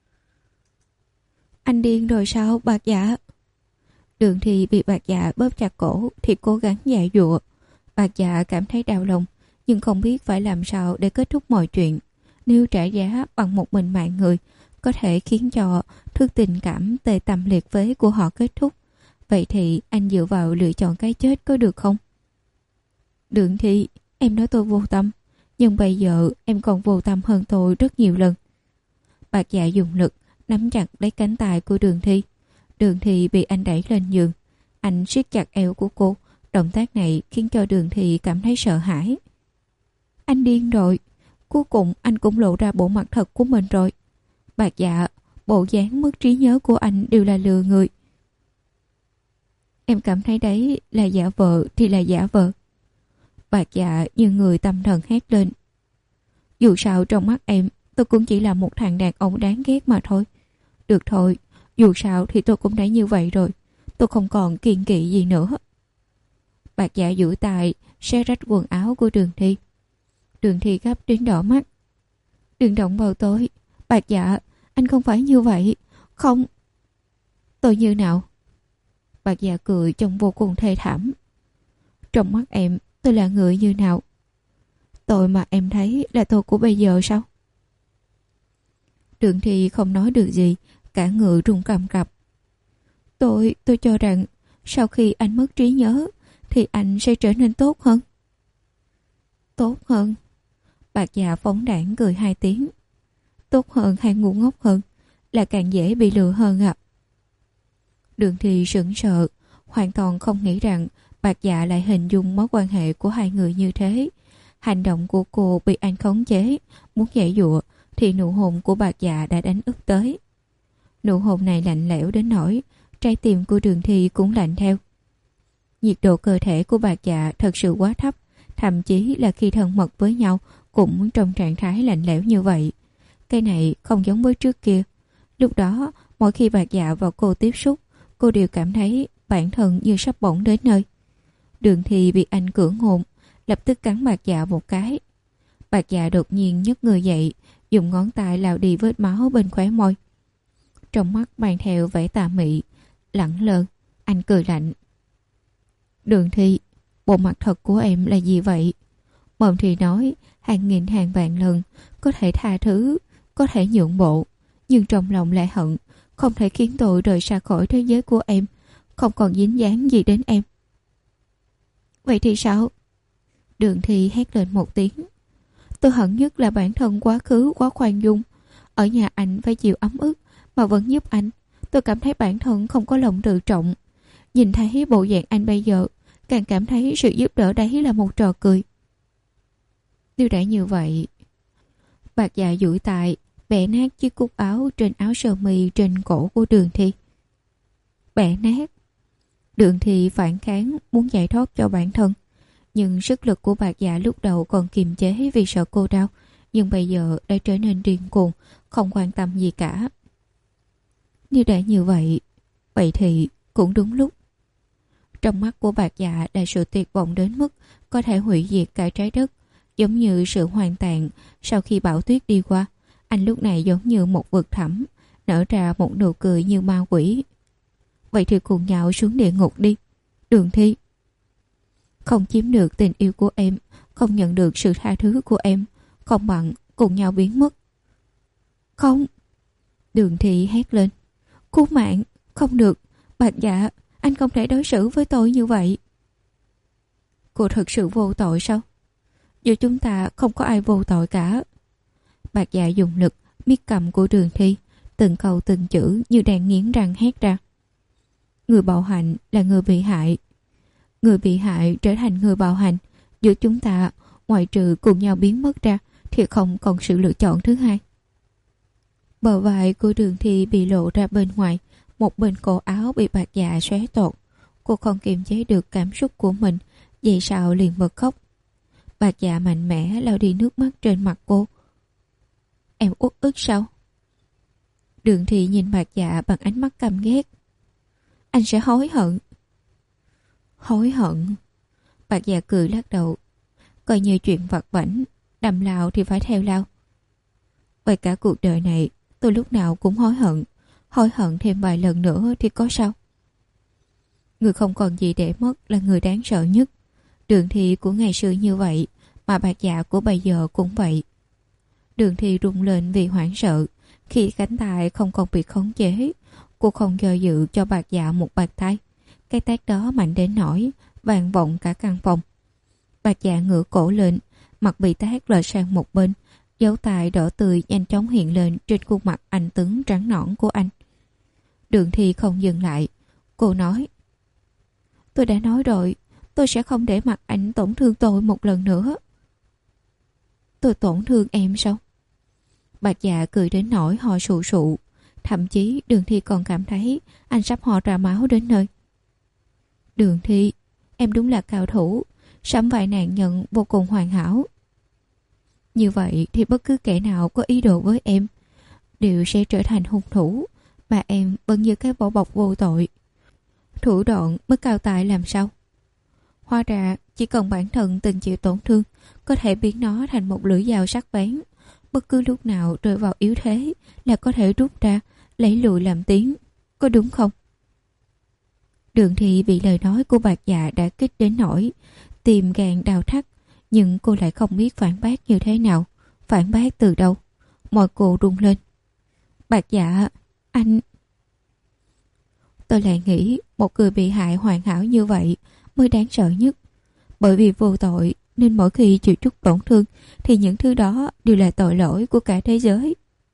Anh điên rồi sao, Bạc Dạ? Đường Thi bị Bạc Dạ bóp chặt cổ thì cố gắng dạy dụa. Bạc Dạ cảm thấy đau lòng, nhưng không biết phải làm sao để kết thúc mọi chuyện. Nếu trả giá bằng một mình mạng người có thể khiến cho thứ tình cảm tê tầm liệt phế của họ kết thúc, vậy thì anh dựa vào lựa chọn cái chết có được không? Đường Thi, em nói tôi vô tâm, nhưng bây giờ em còn vô tâm hơn tôi rất nhiều lần. Bạc Dạ dùng lực nắm chặt lấy cánh tay của Đường Thi. Đường Thi bị anh đẩy lên giường. Anh siết chặt eo của cô. Động tác này khiến cho Đường Thi cảm thấy sợ hãi. Anh điên rồi. Cuối cùng anh cũng lộ ra bộ mặt thật của mình rồi. Bạc Dạ, bộ dáng mất trí nhớ của anh đều là lừa người. Em cảm thấy đấy là giả vờ thì là giả vờ. Bạc Dạ như người tâm thần hét lên. Dù sao trong mắt em, tôi cũng chỉ là một thằng đàn ông đáng ghét mà thôi. Được thôi, dù sao thì tôi cũng đã như vậy rồi. Tôi không còn kiêng kỵ gì nữa. Bạc Dạ duỗi tay xé rách quần áo của Đường Thi. Đường Thi gấp đến đỏ mắt. Đừng động vào tôi. Bạc Dạ, anh không phải như vậy. Không. Tôi như nào? Bạc Dạ cười trông vô cùng thê thảm. Trong mắt em, tôi là người như nào? Tôi mà em thấy là tôi của bây giờ sao? Đường Thi không nói được gì, cả người run cầm cập. Tôi, tôi cho rằng sau khi anh mất trí nhớ thì anh sẽ trở nên tốt hơn. Tốt hơn? Bạc Dạ phóng đãng cười hai tiếng. Tốt hơn hay ngu ngốc hơn là càng dễ bị lừa hơn ạ. À. Đường Thi sững sờ, hoàn toàn không nghĩ rằng Bạc Dạ lại hình dung mối quan hệ của hai người như thế. Hành động của cô bị anh khống chế, muốn giãy giụa thì nụ hôn của Bạc Dạ đã đánh úp tới. Nụ hôn này lạnh lẽo đến nỗi trái tim của Đường Thi cũng lạnh theo. Nhiệt độ cơ thể của Bạc Dạ thật sự quá thấp, thậm chí là khi thân mật với nhau cũng trong trạng thái lạnh lẽo như vậy. Cái này không giống với trước kia. Lúc đó, mỗi khi Bạc Dạ và cô tiếp xúc, cô đều cảm thấy bản thân như sắp bỏng đến nơi. Đường Thi bị anh cưỡng hôn, lập tức cắn Bạc Dạ một cái. Bạc Dạ đột nhiên nhấc người dậy, dùng ngón tay lau đi vết máu bên khóe môi. Trong mắt mang theo vẻ tà mị, lẳng lơ, anh cười lạnh. Đường Thi, bộ mặt thật của em là gì vậy? Mộng thì nói hàng nghìn hàng vạn lần có thể tha thứ, có thể nhượng bộ, nhưng trong lòng lại hận, không thể khiến tôi rời xa khỏi thế giới của em, không còn dính dáng gì đến em. Vậy thì sao? Đường Thi hét lên một tiếng. Tôi hận nhất là bản thân quá khứ quá khoan dung. Ở nhà anh phải chịu ấm ức mà vẫn giúp anh. Tôi cảm thấy bản thân không có lòng tự trọng. Nhìn thấy bộ dạng anh bây giờ, càng cảm thấy sự giúp đỡ đấy là một trò cười. Nếu đã như vậy, Bạc Dạ duỗi tay bẻ nát chiếc cúc áo trên áo sơ mi trên cổ của Đường Thi. Bẻ nát. Đường Thi phản kháng muốn giải thoát cho bản thân, nhưng sức lực của Bạc Dạ lúc đầu còn kiềm chế vì sợ cô đau, nhưng bây giờ đã trở nên điên cuồng, không quan tâm gì cả. Nếu đã như vậy, vậy thì cũng đúng lúc. Trong mắt của Bạc Dạ là sự tuyệt vọng đến mức có thể hủy diệt cả trái đất, giống như sự hoàn tàn sau khi bão tuyết đi qua. Anh lúc này giống như một vực thẳm, nở ra một nụ cười như ma quỷ. Vậy thì cùng nhau xuống địa ngục đi, Đường Thi. Không chiếm được tình yêu của em, không nhận được sự tha thứ của em, không bằng cùng nhau biến mất. Không! Đường Thi hét lên. Cứu mạng! Không được! Bạc Dạ, anh không thể đối xử với tôi như vậy. Cô thật sự vô tội sao? Giữa chúng ta không có ai vô tội cả. Bạc Dạ dùng lực miết cầm của Đường Thi, từng câu từng chữ như đang nghiến răng hét ra. Người bạo hành là người bị hại. Người bị hại trở thành người bạo hành. Giữa chúng ta, ngoại trừ cùng nhau biến mất ra, thì không còn sự lựa chọn thứ hai. Bờ vai của Đường Thi bị lộ ra bên ngoài, một bên cổ áo bị Bạc Dạ xé toạc. Cô không kiềm chế được cảm xúc của mình, vậy sao liền bật khóc. Bạc Dạ mạnh mẽ lau đi nước mắt trên mặt cô. Em uất ức sao? Đường Thi nhìn Bạc Dạ bằng ánh mắt căm ghét. Anh sẽ hối hận. Hối hận? Bạc Dạ cười lắc đầu. Coi như chuyện vặt vãnh, đầm lao thì phải theo lao. Vậy cả cuộc đời này tôi lúc nào cũng hối hận. Hối hận thêm vài lần nữa thì có sao? Người không còn gì để mất là người đáng sợ nhất. Đường Thi của ngày xưa như vậy, mà Bạc Dạ của bây giờ cũng vậy. Đường Thi rung lên vì hoảng sợ. Khi cánh tay không còn bị khống chế, cô không do dự cho Bạc Dạ một bạt tay. Cái tát đó mạnh đến nỗi vang vọng cả căn phòng. Bạc Dạ ngửa cổ lên, mặt bị tát lệch sang một bên, dấu tay đỏ tươi nhanh chóng hiện lên trên khuôn mặt anh Tuấn trắng nõn của anh. Đường Thi không dừng lại. Cô nói: Tôi đã nói rồi, tôi sẽ không để mặt anh tổn thương tôi một lần nữa. Tôi tổn thương em sao? Bạc Dạ cười đến nỗi ho sụ sụ. Thậm chí Đường Thi còn cảm thấy anh sắp ho ra máu đến nơi. Đường Thi, em đúng là cao thủ, sắm vai nạn nhân vô cùng hoàn hảo. Như vậy thì bất cứ kẻ nào có ý đồ với em đều sẽ trở thành hung thủ, mà em vẫn như cái vỏ bọc vô tội. Thủ đoạn mới cao tài làm sao? Hóa ra chỉ cần bản thân từng chịu tổn thương có thể biến nó thành một lưỡi dao sắc bén. Bất cứ lúc nào rơi vào yếu thế là có thể rút ra, lấy lùi làm tiến. Có đúng không? Đường Thi bị lời nói của Bạc Dạ đã kích đến nỗi tim gan đau thắt, nhưng cô lại không biết phản bác như thế nào. Phản bác từ đâu? Môi cô rung lên. Bạc Dạ, anh... Tôi lại nghĩ một người bị hại hoàn hảo như vậy mới đáng sợ nhất. Bởi vì vô tội nên mỗi khi chịu chút tổn thương thì những thứ đó đều là tội lỗi của cả thế giới.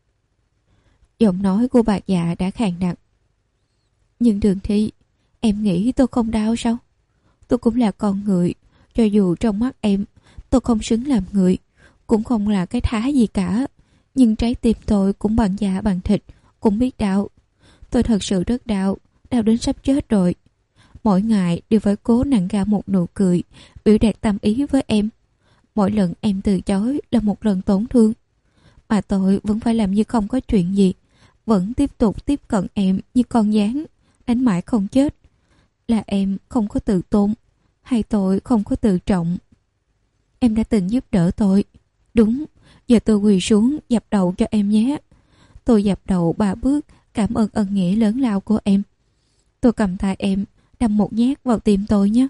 Giọng nói của Bạc Dạ đã khàn đặc. Nhưng Đường Thi, em nghĩ tôi không đau sao? Tôi cũng là con người. Cho dù trong mắt em tôi không xứng làm người, cũng không là cái thá gì cả, nhưng trái tim tôi cũng bằng da bằng thịt, cũng biết đau. Tôi thật sự rất đau, đau đến sắp chết rồi. Mỗi ngày đều phải cố nặn ra một nụ cười, biểu đạt tâm ý với em. Mỗi lần em từ chối là một lần tổn thương, mà tôi vẫn phải làm như không có chuyện gì, vẫn tiếp tục tiếp cận em như con gián, đánh mãi không chết. Là em không có tự tôn, hay tôi không có tự trọng? Em đã từng giúp đỡ tôi. Đúng, giờ tôi quỳ xuống dập đầu cho em nhé. Tôi dập đầu ba bước cảm ơn ân nghĩa lớn lao của em. Tôi cầm tay em đâm một nhát vào tim tôi nhé.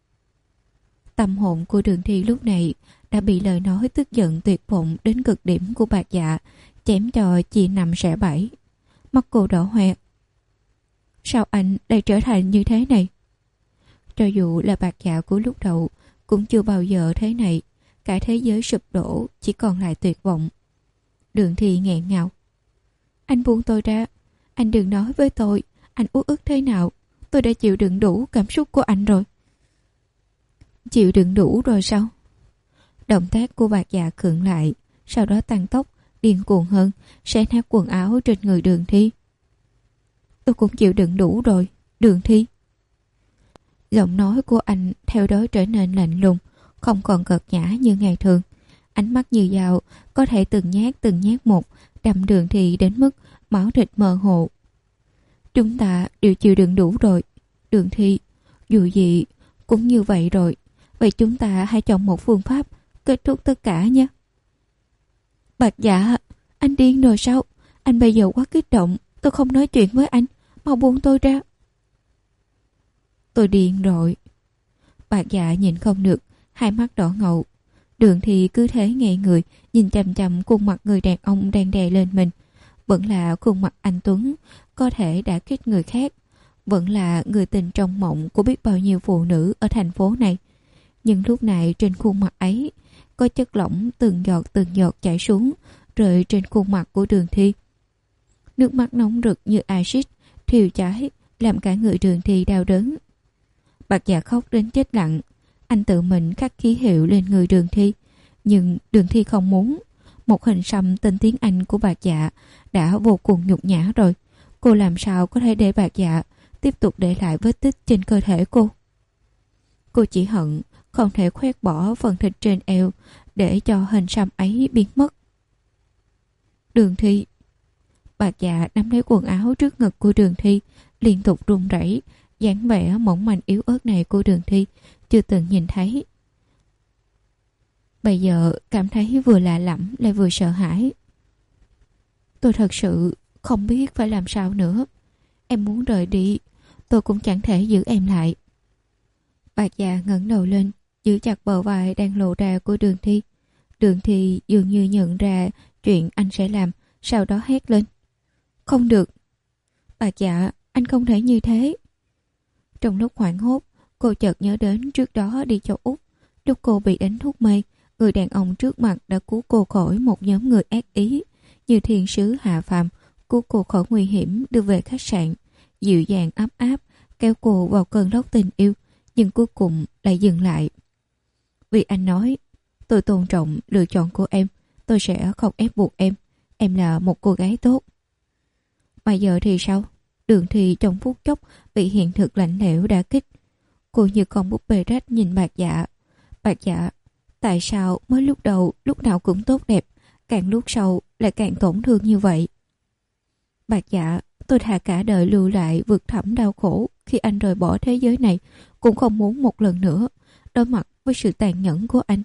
Tâm hồn của Đường Thi lúc này đã bị lời nói tức giận tuyệt vọng đến cực điểm của Bạc Dạ chém cho chị nằm rẽ bẫy. Mắt cô đỏ hoe. Sao anh lại trở thành như thế này? Cho dù là Bạc Dạ của lúc đầu cũng chưa bao giờ thế này. Cả thế giới sụp đổ, chỉ còn lại tuyệt vọng. Đường Thi nghẹn ngào. Anh buông tôi ra. Anh đừng nói với tôi anh uất ức thế nào. Tôi đã chịu đựng đủ cảm xúc của anh rồi. Chịu đựng đủ rồi sao? Động tác của Bạc Dạ khựng lại, sau đó tăng tốc, điên cuồng hơn, xé nát quần áo trên người Đường Thi. Tôi cũng chịu đựng đủ rồi, Đường Thi. Giọng nói của anh theo đó trở nên lạnh lùng, không còn cợt nhã như ngày thường. Ánh mắt như dao, có thể từng nhát từng nhát một, đâm Đường Thi đến mức máu thịt mơ hồ. Chúng ta đều chịu đựng đủ rồi, Đường Thi. Dù gì cũng như vậy rồi. Vậy chúng ta hãy chọn một phương pháp kết thúc tất cả nhé. Bạch Dạ, anh điên rồi sao? Anh bây giờ quá kích động. Tôi không nói chuyện với anh. Mau buông tôi ra. Tôi điên rồi. Bạch Dạ nhìn không được, hai mắt đỏ ngầu. Đường thì cứ thế ngây người, nhìn chằm chằm khuôn mặt người đàn ông đang đè lên mình. Vẫn là khuôn mặt anh Tuấn, có thể đã kích người khác. Vẫn là người tình trong mộng của biết bao nhiêu phụ nữ ở thành phố này. Nhưng lúc này trên khuôn mặt ấy có chất lỏng từng giọt từng giọt chảy xuống, rơi trên khuôn mặt của Đường Thi. Nước mắt nóng rực như axit thiêu cháy, làm cả người Đường Thi đau đớn. Bạch Dạ khóc đến chết lặng. Anh tự mình khắc ký hiệu lên người Đường Thi, nhưng Đường Thi không muốn. Một hình xăm tên tiếng Anh của Bạch Dạ đã vô cùng nhục nhã rồi. Cô làm sao có thể để Bạch Dạ tiếp tục để lại vết tích trên cơ thể cô? Cô chỉ hận không thể khoét bỏ phần thịt trên eo để cho hình xăm ấy biến mất. Đường Thi. Bạch Dạ nắm lấy quần áo trước ngực của Đường Thi, liên tục run rẩy. Dáng vẻ mỏng manh yếu ớt này của Đường Thi chưa từng nhìn thấy. Bây giờ cảm thấy vừa lạ lẫm lại vừa sợ hãi. Tôi thật sự không biết phải làm sao nữa. Em muốn rời đi, tôi cũng chẳng thể giữ em lại. Bạch Dạ ngẩng đầu lên, giữ chặt bờ vai đang lộ ra của Đường Thi. Đường Thi dường như nhận ra chuyện anh sẽ làm, sau đó hét lên. Không được. Bạch Dạ, anh không thể như thế. Trong lúc hoảng hốt, cô chợt nhớ đến trước đó đi châu Úc. Lúc cô bị đánh thuốc mê, người đàn ông trước mặt đã cứu cô khỏi một nhóm người ác ý, như thiên sứ hạ phàm, cứu cô khỏi nguy hiểm đưa về khách sạn, dịu dàng ấm áp, kéo cô vào cơn lốc tình yêu, nhưng cuối cùng lại dừng lại. Vì anh nói, tôi tôn trọng lựa chọn của em, tôi sẽ không ép buộc em, em là một cô gái tốt. Mà giờ thì sao? Đường Thi trong phút chốc bị hiện thực lạnh lẽo đả kích. Cô như con búp bê rách nhìn Bạch Dạ. Bạch Dạ, tại sao mới lúc đầu lúc nào cũng tốt đẹp, càng lúc sau lại càng tổn thương như vậy? Bạch Dạ, tôi thà cả đời lưu lại vực thẳm đau khổ khi anh rời bỏ thế giới này, cũng không muốn một lần nữa đối mặt với sự tàn nhẫn của anh.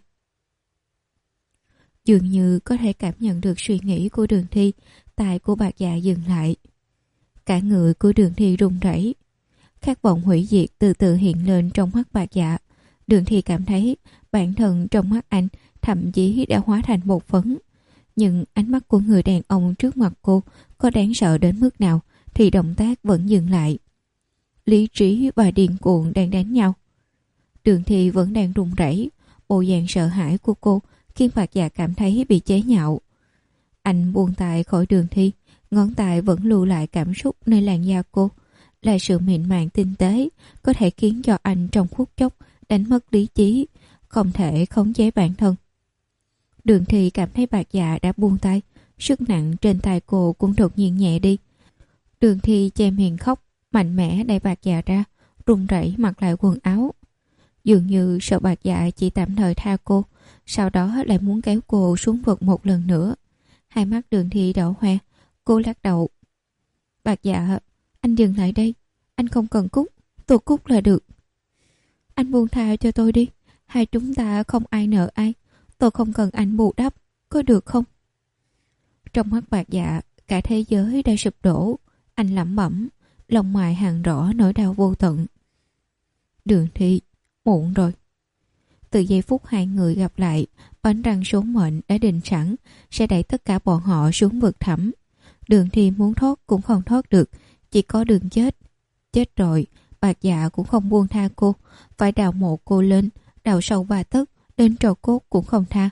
Dường như có thể cảm nhận được suy nghĩ của Đường Thi, tai của Bạch Dạ dừng lại. Cả người của Đường Thi run rẩy. Khát vọng hủy diệt từ từ hiện lên trong mắt Bạch Dạ. Đường Thi cảm thấy bản thân trong mắt anh thậm chí đã hóa thành một phấn. Nhưng ánh mắt của người đàn ông trước mặt cô có đáng sợ đến mức nào thì động tác vẫn dừng lại. Lý trí và điên cuồng đang đánh nhau. Đường Thi vẫn đang run rẩy. Bộ dạng sợ hãi của cô khiến Bạch Dạ cảm thấy bị chế nhạo. Anh buông tay khỏi Đường Thi, ngón tay vẫn lưu lại cảm xúc nơi làn da cô, là sự mịn màng tinh tế có thể khiến cho anh trong phút chốc đánh mất lý trí, không thể khống chế bản thân. Đường Thi cảm thấy Bạch Dạ đã buông tay, sức nặng trên tay cô cũng đột nhiên nhẹ đi. Đường Thi che miệng khóc, mạnh mẽ đẩy Bạch Dạ ra, run rẩy mặc lại quần áo. Dường như sợ Bạch Dạ chỉ tạm thời tha cô, sau đó lại muốn kéo cô xuống vực một lần nữa. Hai mắt Đường Thi đỏ hoe, cô lắc đầu. Bạch Dạ, anh dừng lại đây, anh không cần cút, tôi cút là được. Anh buông tha cho tôi đi, hai chúng ta không ai nợ ai, tôi không cần anh bù đắp, có được không? Trong mắt Bạch Dạ, cả thế giới đã sụp đổ. Anh lẩm bẩm, lòng mày hằn rõ nỗi đau vô tận. Đường Thi, muộn rồi. Từ giây phút hai người gặp lại, bánh răng số mệnh đã định sẵn sẽ đẩy tất cả bọn họ xuống vực thẳm. Đường Thi muốn thoát cũng không thoát được, chỉ có đường chết. Chết rồi, Bạch Dạ cũng không buông tha cô, phải đào mộ cô lên, đào sâu ba tấc, đến trò cốt cũng không tha.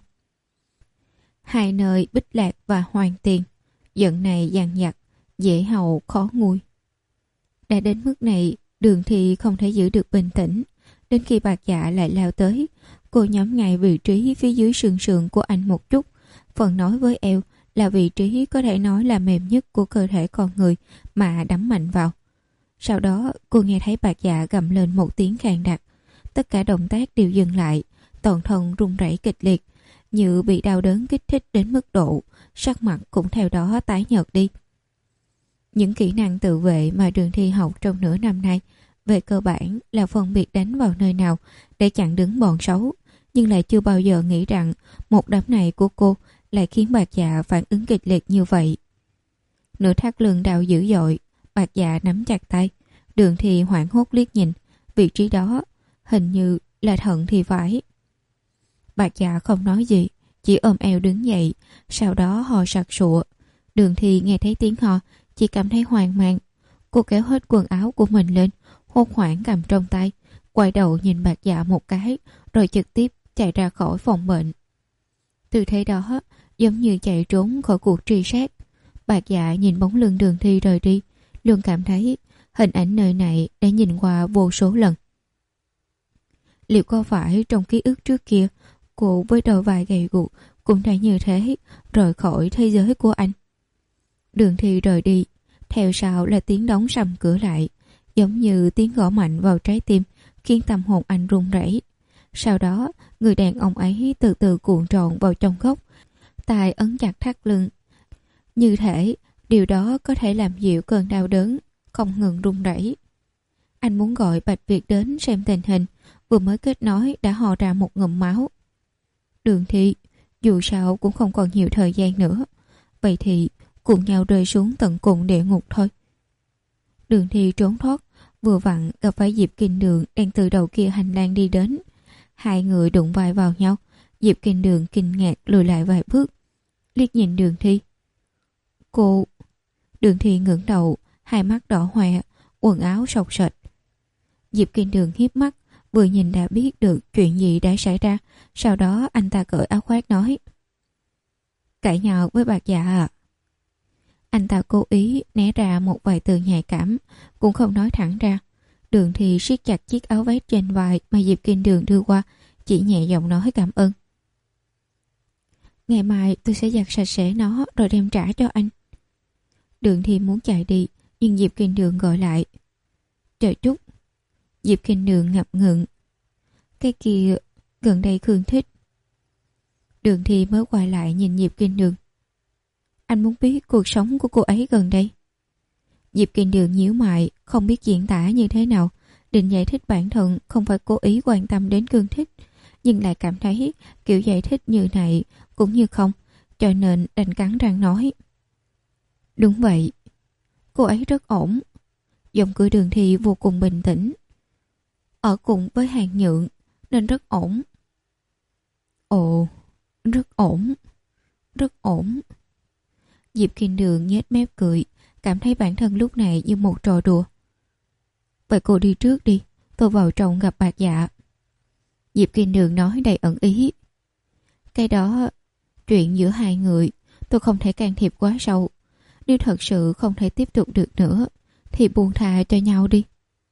Hai nơi Bích Lạc và Hoàng Tiền, giận này dằn vặt, dễ hầu khó nguôi. Đã đến mức này, Đường Thi không thể giữ được bình tĩnh. Đến khi Bạch Dạ lại lao tới, cô nhắm ngay vị trí phía dưới sườn sườn của anh một chút. Phần nói với eo là vị trí có thể nói là mềm nhất của cơ thể con người mà đấm mạnh vào. Sau đó cô nghe thấy Bạch Dạ gầm lên một tiếng khàn đặc. Tất cả động tác đều dừng lại, toàn thân run rẩy kịch liệt, như bị đau đớn kích thích đến mức độ, sắc mặt cũng theo đó tái nhợt đi. Những kỹ năng tự vệ mà Đường Thi học trong nửa năm nay về cơ bản là phân biệt đánh vào nơi nào để chặn đứng bọn xấu, nhưng lại chưa bao giờ nghĩ rằng một đấm này của cô lại khiến Bạc Dạ phản ứng kịch liệt như vậy. Nửa thắt lưng đau dữ dội, Bạc Dạ nắm chặt tay. Đường Thi hoảng hốt liếc nhìn, vị trí đó hình như là thận thì phải. Bạc Dạ không nói gì, chỉ ôm eo đứng dậy, sau đó ho sặc sụa. Đường Thi nghe thấy tiếng ho, chỉ cảm thấy hoang mang. Cô kéo hết quần áo của mình lên, hốt hoảng cầm trong tay, quay đầu nhìn Bạc Dạ một cái, rồi trực tiếp chạy ra khỏi phòng bệnh. Tư thế đó giống như chạy trốn khỏi cuộc truy sát. Bạc Dạ nhìn bóng lưng Đường Thi rời đi, luôn cảm thấy hình ảnh nơi này đã nhìn qua vô số lần. Liệu có phải trong ký ức trước kia, cô với đôi vai gầy guộc cũng đã như thế, rời khỏi thế giới của anh? Đường Thi rời đi, theo sau là tiếng đóng sầm cửa lại, giống như tiếng gõ mạnh vào trái tim, khiến tâm hồn anh run rẩy. Sau đó, người đàn ông ấy từ từ cuộn tròn vào trong góc, tay ấn chặt thắt lưng. Như thể điều đó có thể làm dịu cơn đau đớn, không ngừng run rẩy. Anh muốn gọi Bạch Việt đến xem tình hình, vừa mới kết nối đã ho ra một ngụm máu. Đường Thi, dù sao cũng không còn nhiều thời gian nữa, vậy thì cùng nhau rơi xuống tận cùng địa ngục thôi. Đường Thi trốn thoát, vừa vặn gặp phải Diệp Kinh Đường đang từ đầu kia hành lang đi đến. Hai người đụng vai vào nhau, Diệp Kinh Đường kinh ngạc lùi lại vài bước, liếc nhìn Đường Thi. Cô... Đường Thi ngẩng đầu, hai mắt đỏ hoe, quần áo sộc sệt. Diệp Kinh Đường hiếp mắt, vừa nhìn đã biết được chuyện gì đã xảy ra. Sau đó anh ta cởi áo khoác nói: Cãi nhau với Bạc Dạ à? Anh ta cố ý né ra một vài từ nhạy cảm, cũng không nói thẳng ra. Đường Thi siết chặt chiếc áo vest trên vai mà Diệp Kinh Đường đưa qua, chỉ nhẹ giọng nói cảm ơn. Ngày mai tôi sẽ giặt sạch sẽ nó rồi đem trả cho anh. Đường Thi muốn chạy đi, nhưng Diệp Kinh Đường gọi lại. Chờ chút. Diệp Kinh Đường ngập ngừng. Cái kia gần đây Khương thích. Đường Thi mới quay lại nhìn Diệp Kinh Đường. Anh muốn biết cuộc sống của cô ấy gần đây. Diệp Kinh Đường nhíu mày, không biết diễn tả như thế nào, định giải thích bản thân không phải cố ý quan tâm đến Khương thích, nhưng lại cảm thấy kiểu giải thích như này cũng như không, cho nên đành cắn răng nói. Đúng vậy, cô ấy rất ổn. Giọng của Đường Thi vô cùng bình tĩnh. Ở cùng với Hàn Nhượng nên rất ổn. Ồ, rất ổn, rất ổn. Diệp Kinh Đường nhếch mép cười, cảm thấy bản thân lúc này như một trò đùa. Vậy cô đi trước đi, tôi vào trong gặp Bạc Dạ. Diệp Kinh Đường nói đầy ẩn ý. Cái đó, chuyện giữa hai người, tôi không thể can thiệp quá sâu. Nếu thật sự không thể tiếp tục được nữa, thì buông tha cho nhau đi.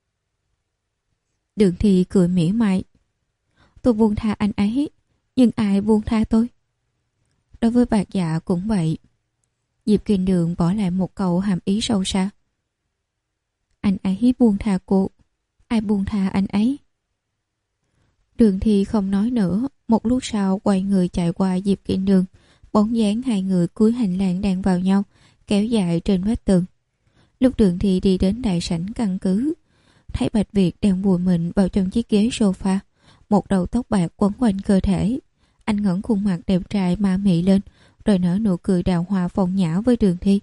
Đường Thi cười mỉa mai. Tôi buông tha anh ấy, nhưng ai buông tha tôi? Đối với Bạc Dạ cũng vậy. Diệp Kinh Đường bỏ lại một câu hàm ý sâu xa. Anh ấy buông tha cô, ai buông tha anh ấy? Đường Thi không nói nữa, một lúc sau quay người chạy qua Diệp Kinh Đường, bóng dáng hai người cuối hành lang đang vào nhau, kéo dài trên vách tường. Lúc Đường Thi đi đến đại sảnh căn cứ, thấy Bạch Việt đang vùi mình vào trong chiếc ghế sofa, một đầu tóc bạc quấn quanh cơ thể. Anh ngẩng khuôn mặt đẹp trai ma mị lên, rồi nở nụ cười đào hoa phong nhã với Đường Thi.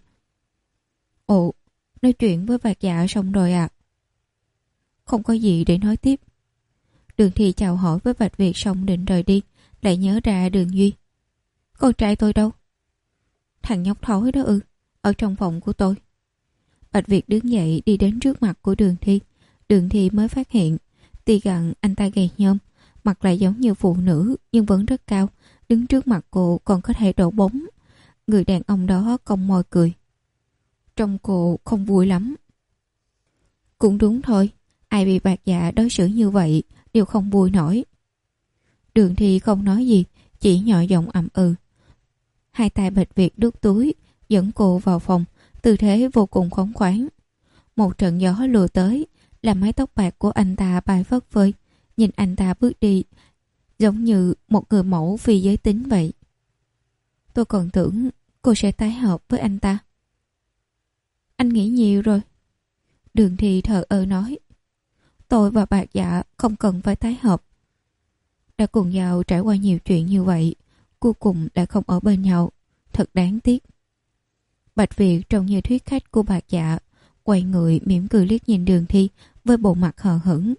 Ồ, nói chuyện với Bạc Dạ xong rồi à? Không có gì để nói tiếp. Đường Thi chào hỏi với Bạch Việt xong định rời đi, lại nhớ ra Đường Duy. Con trai tôi đâu? Thằng nhóc thối đó ư? Ở trong phòng của tôi. Bạch Việt đứng dậy đi đến trước mặt của Đường Thi. Đường Thi mới phát hiện, tuy rằng anh ta gầy nhom, mặt lại giống như phụ nữ nhưng vẫn rất cao, đứng trước mặt cô còn có thể đổ bóng. Người đàn ông đó cong môi cười. Trông cô không vui lắm. Cũng đúng thôi, ai bị Bạc Dạ đối xử như vậy đều không vui nổi. Đường Thi không nói gì, chỉ nhỏ giọng ậm ừ. Hai tay Bạch Việt đút túi, dẫn cô vào phòng, tư thế vô cùng khống khoáng. Một trận gió lùa tới, làm mái tóc bạc của anh ta bay phất phới. Nhìn anh ta bước đi, giống như một người mẫu phi giới tính vậy. Tôi còn tưởng cô sẽ tái hợp với anh ta. Anh nghĩ nhiều rồi. Đường Thi thờ ơ nói. Tôi và Bạch Dạ không cần phải tái hợp. Đã cùng nhau trải qua nhiều chuyện như vậy, cuối cùng lại không ở bên nhau. Thật đáng tiếc. Bạch Việt trông như thuyết khách của Bạch Dạ, quay người mỉm cười liếc nhìn Đường Thi với bộ mặt hờ hững.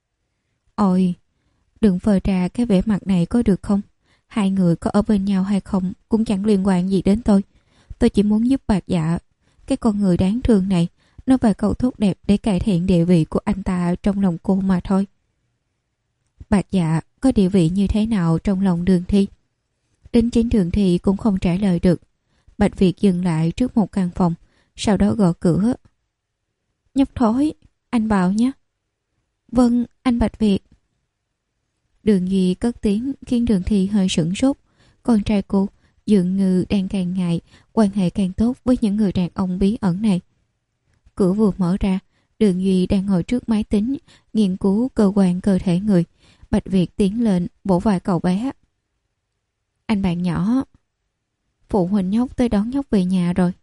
Ôi, đừng phơi ra cái vẻ mặt này có được không? Hai người có ở bên nhau hay không cũng chẳng liên quan gì đến tôi. Tôi chỉ muốn giúp Bạch Dạ, cái con người đáng thương này, nói vài câu tốt đẹp để cải thiện địa vị của anh ta trong lòng cô mà thôi. Bạch Dạ có địa vị như thế nào trong lòng Đường Thi? Đến chính Đường Thi cũng không trả lời được. Bạch Việt dừng lại trước một căn phòng, sau đó gõ cửa. Nhóc Thối, anh bảo nhé. Vâng, anh Bạch Việt. Đường Duy cất tiếng khiến Đường Thi hơi sửng sốt. Con trai cô dường như đang càng ngày quan hệ càng tốt với những người đàn ông bí ẩn này. Cửa vừa mở ra, Đường Duy đang ngồi trước máy tính nghiên cứu cơ quan cơ thể người. Bạch Việt tiến lên vỗ vai cậu bé. Anh bạn nhỏ, phụ huynh nhóc tới đón nhóc về nhà rồi.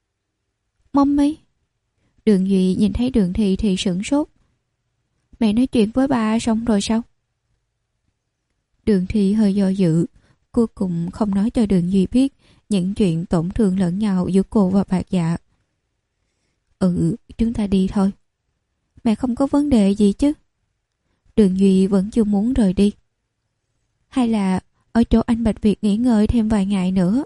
Mommy. Đường Duy nhìn thấy Đường Thi thì sửng sốt. Mẹ nói chuyện với ba xong rồi sao? Đường Thi hơi do dự, cuối cùng không nói cho Đường Duy biết những chuyện tổn thương lẫn nhau giữa cô và Bạch Dạ. Ừ, chúng ta đi thôi. Mẹ không có vấn đề gì chứ? Đường Duy vẫn chưa muốn rời đi. Hay là ở chỗ anh Bạch Việt nghỉ ngơi thêm vài ngày nữa?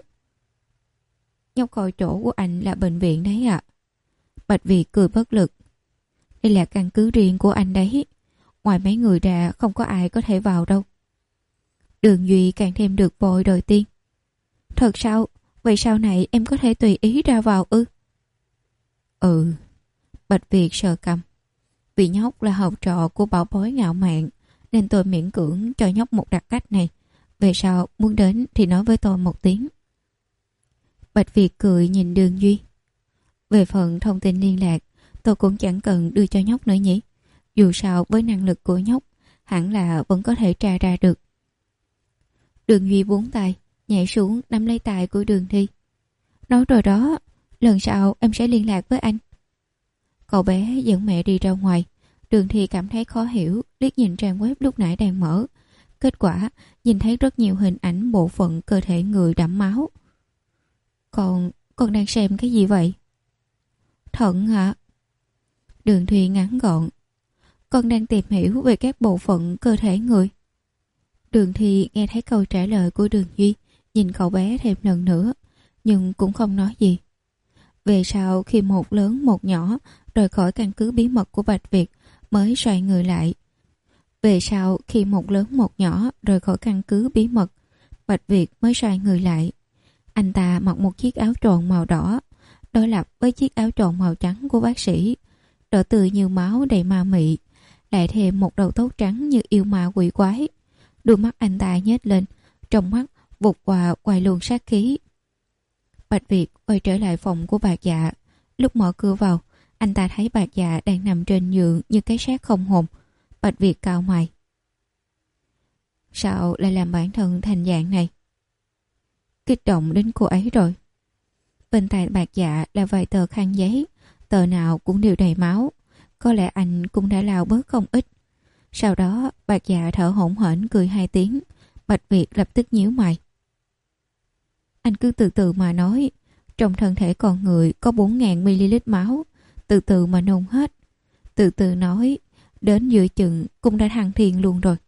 Nhóc coi chỗ của anh là bệnh viện đấy ạ. À. Bạch Việt cười bất lực. Đây là căn cứ riêng của anh đấy. Ngoài mấy người ra không có ai có thể vào đâu. Đường Duy càng thêm được vội đòi tiên. Thật sao? Vậy sau này em có thể tùy ý ra vào ư? Ừ. Bạch Việt sờ cằm. Vì nhóc là học trò của bảo bối ngạo mạn, nên tôi miễn cưỡng cho nhóc một đặc cách này. Về sau muốn đến thì nói với tôi một tiếng. Bạch Việt cười nhìn Đường Duy. Về phần thông tin liên lạc, tôi cũng chẳng cần đưa cho nhóc nữa nhỉ. Dù sao với năng lực của nhóc, hẳn là vẫn có thể tra ra được. Đường Duy buông tay, nhảy xuống nắm lấy tay của Đường Thi. Nói rồi đó, lần sau em sẽ liên lạc với anh. Cậu bé dẫn mẹ đi ra ngoài. Đường Thi cảm thấy khó hiểu, liếc nhìn trang web lúc nãy đang mở. Kết quả, nhìn thấy rất nhiều hình ảnh bộ phận cơ thể người đẫm máu. Còn, con đang xem cái gì vậy? Thận hả? Đường Thi ngắn gọn. Con đang tìm hiểu về các bộ phận cơ thể người. Đường Thi nghe thấy câu trả lời của Đường Duy, nhìn cậu bé thêm lần nữa, nhưng cũng không nói gì. Về sau khi một lớn một nhỏ rời khỏi căn cứ bí mật của Bạch Việt mới xoay người lại. Về sau khi một lớn một nhỏ rời khỏi căn cứ bí mật, Bạch Việt mới xoay người lại. Anh ta mặc một chiếc áo tròn màu đỏ, đối lập với chiếc áo tròn màu trắng của bác sĩ, đỏ tươi như máu đầy ma mị, lại thêm một đầu tóc trắng như yêu ma quỷ quái. Đôi mắt anh ta nhếch lên, trong mắt vụt qua quay luồng sát khí. Bạch Việt quay trở lại phòng của Bạch Dạ. Lúc mở cửa vào, anh ta thấy Bạch Dạ đang nằm trên giường như cái xác không hồn. Bạch Việt cau mày. Sao lại làm bản thân thành dạng này? Kích động đến cô ấy rồi. Bên tay Bạch Dạ là vài tờ khăn giấy, tờ nào cũng đều đầy máu. Có lẽ anh cũng đã lao bớt không ít. Sau đó Bạch Dạ thở hổn hển cười hai tiếng. Bạch Việt lập tức nhíu mày. Anh cứ từ từ mà nói. Trong thân thể con người có bốn nghìn mi li lít máu. Từ từ mà nôn hết. Từ từ nói. Đến giữa chừng cũng đã thăng thiên luôn rồi.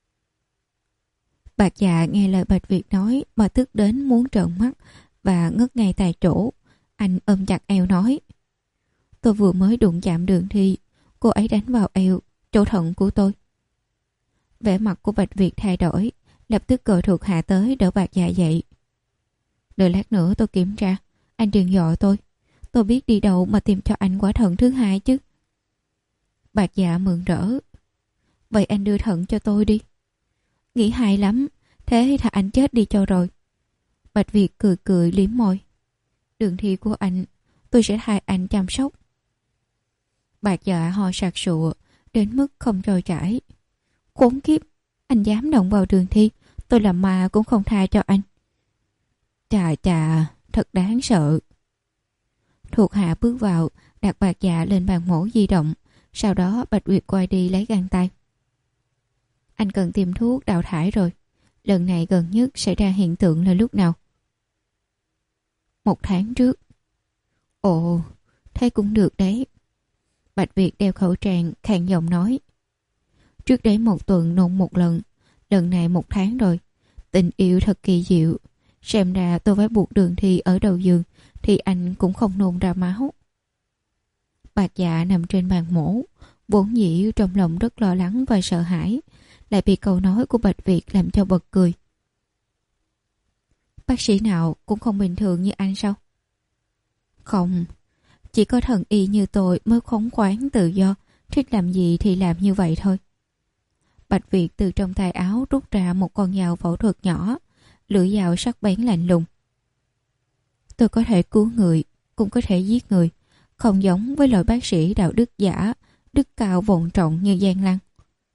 Bạch Dạ nghe lời Bạch Việt nói mà tức đến muốn trợn mắt và ngất ngay tại chỗ. Anh ôm chặt eo nói. Tôi vừa mới đụng chạm Đường Thi, cô ấy đánh vào eo, chỗ thận của tôi. Vẻ mặt của Bạch Việt thay đổi, lập tức gọi thuộc hạ tới đỡ Bạch Dạ dậy. Đợi lát nữa tôi kiểm tra, anh đừng dọa tôi. Tôi biết đi đâu mà tìm cho anh quả thận thứ hai chứ. Bạch Dạ mừng rỡ. Vậy anh đưa thận cho tôi đi. Nghĩ hay lắm, thế thì anh chết đi cho rồi. Bạch Việt cười cười liếm môi. Đường Thi của anh, tôi sẽ thay anh chăm sóc. Bạch Dạ ho sặc sụa, đến mức không trôi chảy. Khốn kiếp, anh dám động vào Đường Thi, tôi làm ma cũng không tha cho anh. Chà chà, thật đáng sợ. Thuộc hạ bước vào, đặt Bạch Dạ lên bàn mổ di động, Sau đó Bạch Nguyệt quay đi lấy găng tay. Anh cần tìm thuốc đào thải rồi. Lần này gần nhất xảy ra hiện tượng là lúc nào? Một tháng trước. Ồ, thế cũng được đấy. Bạch Việt đeo khẩu trang, khàn giọng nói. Trước đấy một tuần nôn một lần, lần này một tháng rồi. Tình yêu thật kỳ diệu. Xem ra tôi phải buộc Đường Thi ở đầu giường thì anh cũng không nôn ra máu. Bạch Dạ nằm trên bàn mổ, vốn dĩ trong lòng rất lo lắng và sợ hãi, lại bị câu nói của Bạch Việt làm cho bật cười. Bác sĩ nào cũng không bình thường như anh sao? Không, chỉ có thần y như tôi mới khống khoáng tự do, thích làm gì thì làm như vậy thôi. Bạch Việt từ trong tay áo rút ra một con dao phẫu thuật nhỏ, lưỡi dao sắc bén lạnh lùng. Tôi có thể cứu người, cũng có thể giết người, không giống với loại bác sĩ đạo đức giả, đức cao vọng trọng như Giang Lăng.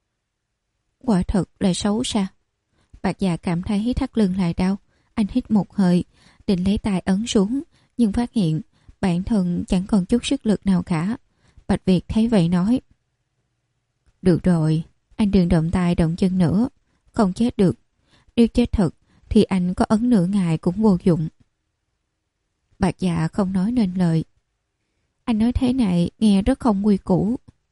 Quả thật là xấu xa. Bạch Dạ cảm thấy thắt lưng lại đau, anh hít một hơi, định lấy tay ấn xuống, nhưng phát hiện bản thân chẳng còn chút sức lực nào cả. Bạch Việt thấy vậy nói. Được rồi, anh đừng động tay động chân nữa, không chết được. Nếu chết thật thì anh có ấn nửa ngày cũng vô dụng. Bạch Dạ không nói nên lời. Anh nói thế này nghe rất không quy củ.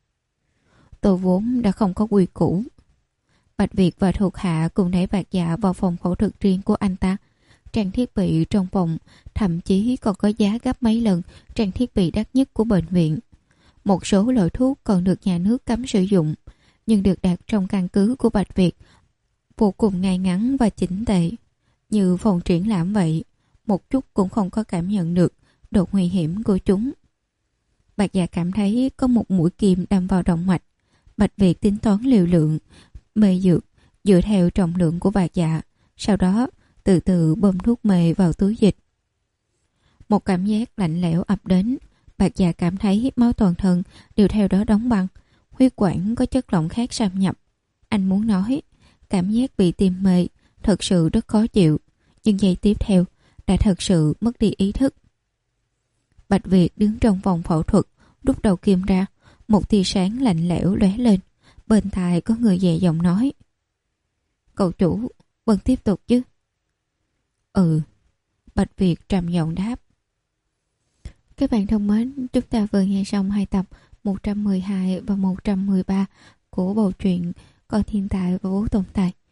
Tôi vốn đã không có quy củ. Bạch Việt và thuộc hạ cùng đẩy Bạch Dạ vào phòng phẫu thuật riêng của anh ta. Trang thiết bị trong phòng thậm chí còn có giá gấp mấy lần trang thiết bị đắt nhất của bệnh viện. Một số loại thuốc còn được nhà nước cấm sử dụng, nhưng được đặt trong căn cứ của Bạch Việt vô cùng ngay ngắn và chỉnh tề, như phòng triển lãm vậy, một chút cũng không có cảm nhận được độ nguy hiểm của chúng. Bạch Dạ cảm thấy có một mũi kim đâm vào động mạch. Bạch Việt tính toán liều lượng mê dược dựa theo trọng lượng của Bạch Dạ, sau đó từ từ bơm thuốc mê vào túi dịch. Một cảm giác lạnh lẽo ập đến. Bạch Dạ cảm thấy máu toàn thân đều theo đó đóng băng, huyết quản có chất lỏng khác xâm nhập. Anh muốn nói, cảm giác bị tim mê thật sự rất khó chịu, nhưng giây tiếp theo đã thật sự mất đi ý thức. Bạch Việt đứng trong phòng phẫu thuật, rút đầu kim ra, một tia sáng lạnh lẽo lóe lên. Bên tai có người dè giọng nói. Cậu chủ, vẫn tiếp tục chứ? Ừ, Bạch Việt trầm giọng đáp. Các bạn thân mến, chúng ta vừa nghe xong hai tập một trăm mười hai và một trăm mười ba của bộ truyện Con Thiên Tài và Bố Tồn Tại.